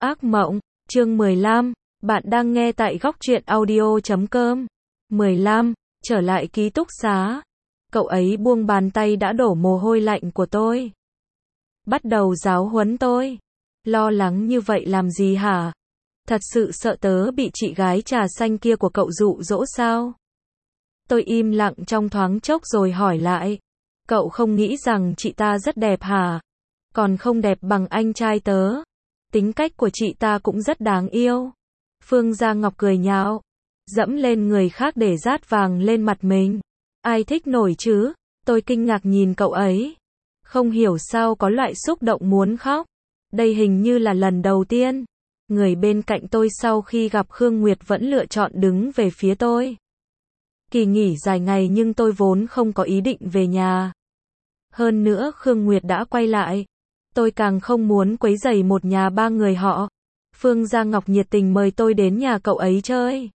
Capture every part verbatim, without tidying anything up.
Ác mộng, chương mười lăm, bạn đang nghe tại góc truyện audio chấm com. mười lăm, trở lại ký túc xá. Cậu ấy buông bàn tay đã đổ mồ hôi lạnh của tôi. Bắt đầu giáo huấn tôi. Lo lắng như vậy làm gì hả? Thật sự sợ tớ bị chị gái trà xanh kia của cậu dụ dỗ sao? Tôi im lặng trong thoáng chốc rồi hỏi lại. Cậu không nghĩ rằng chị ta rất đẹp hả? Còn không đẹp bằng anh trai tớ. Tính cách của chị ta cũng rất đáng yêu. Phương Gia Ngọc cười nhạo. Dẫm lên người khác để rát vàng lên mặt mình. Ai thích nổi chứ? Tôi kinh ngạc nhìn cậu ấy. Không hiểu sao có loại xúc động muốn khóc. Đây hình như là lần đầu tiên. Người bên cạnh tôi sau khi gặp Khương Nguyệt vẫn lựa chọn đứng về phía tôi. Kỳ nghỉ dài ngày nhưng tôi vốn không có ý định về nhà. Hơn nữa Khương Nguyệt đã quay lại. Tôi càng không muốn quấy rầy một nhà ba người họ. Phương Gia Ngọc nhiệt tình mời tôi đến nhà cậu ấy chơi.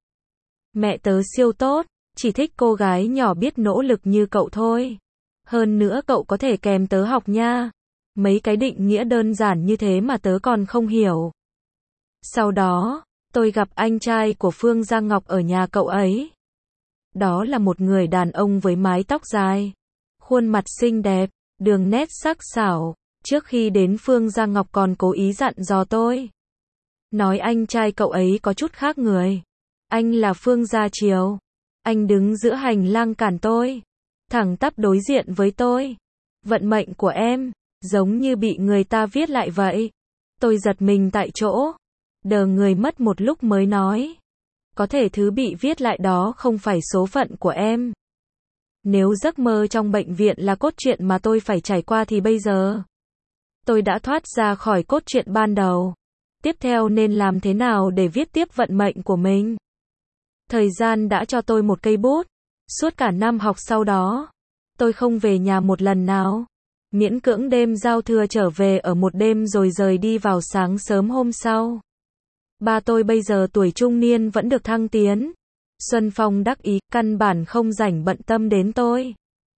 Mẹ tớ siêu tốt, chỉ thích cô gái nhỏ biết nỗ lực như cậu thôi. Hơn nữa cậu có thể kèm tớ học nha. Mấy cái định nghĩa đơn giản như thế mà tớ còn không hiểu. Sau đó, tôi gặp anh trai của Phương Gia Ngọc ở nhà cậu ấy. Đó là một người đàn ông với mái tóc dài, khuôn mặt xinh đẹp, đường nét sắc sảo. Trước khi đến Phương Gia Ngọc còn cố ý dặn dò tôi. Nói anh trai cậu ấy có chút khác người. Anh là Phương Gia Triều. Anh đứng giữa hành lang cản tôi. Thẳng tắp đối diện với tôi. Vận mệnh của em, giống như bị người ta viết lại vậy. Tôi giật mình tại chỗ. Đờ người mất một lúc mới nói. Có thể thứ bị viết lại đó không phải số phận của em. Nếu giấc mơ trong bệnh viện là cốt truyện mà tôi phải trải qua thì bây giờ tôi đã thoát ra khỏi cốt truyện ban đầu. Tiếp theo nên làm thế nào để viết tiếp vận mệnh của mình? Thời gian đã cho tôi một cây bút. Suốt cả năm học sau đó, tôi không về nhà một lần nào. Miễn cưỡng đêm giao thừa trở về ở một đêm rồi rời đi vào sáng sớm hôm sau. Ba tôi bây giờ tuổi trung niên vẫn được thăng tiến. Xuân Phong đắc ý, căn bản không rảnh bận tâm đến tôi.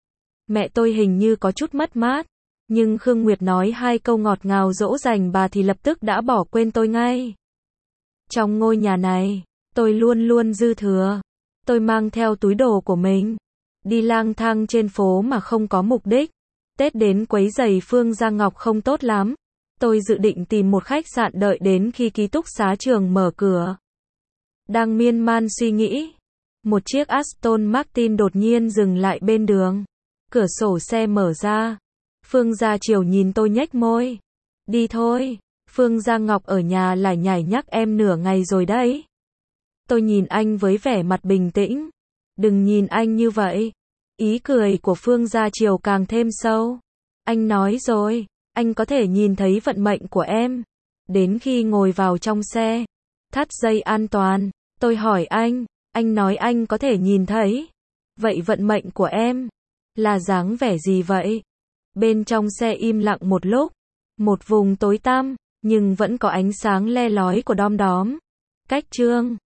Mẹ tôi hình như có chút mất mát. Nhưng Khương Nguyệt nói hai câu ngọt ngào dỗ dành bà thì lập tức đã bỏ quên tôi ngay. Trong ngôi nhà này, tôi luôn luôn dư thừa. Tôi mang theo túi đồ của mình. Đi lang thang trên phố mà không có mục đích. Tết đến quấy rầy Phương Gia Ngọc không tốt lắm. Tôi dự định tìm một khách sạn đợi đến khi ký túc xá trường mở cửa. Đang miên man suy nghĩ. Một chiếc Aston Martin đột nhiên dừng lại bên đường. Cửa sổ xe mở ra. Phương Gia Triều nhìn tôi nhếch môi. Đi thôi, Phương Gia Ngọc ở nhà lải nhải nhắc em nửa ngày rồi đấy. Tôi nhìn anh với vẻ mặt bình tĩnh. Đừng nhìn anh như vậy. Ý cười của Phương Gia Triều càng thêm sâu. Anh nói rồi, anh có thể nhìn thấy vận mệnh của em. Đến khi ngồi vào trong xe, thắt dây an toàn, tôi hỏi anh, anh nói anh có thể nhìn thấy. Vậy vận mệnh của em là dáng vẻ gì vậy? Bên trong xe im lặng một lúc. Một vùng tối tăm, nhưng vẫn có ánh sáng le lói của đom đóm. Cách chương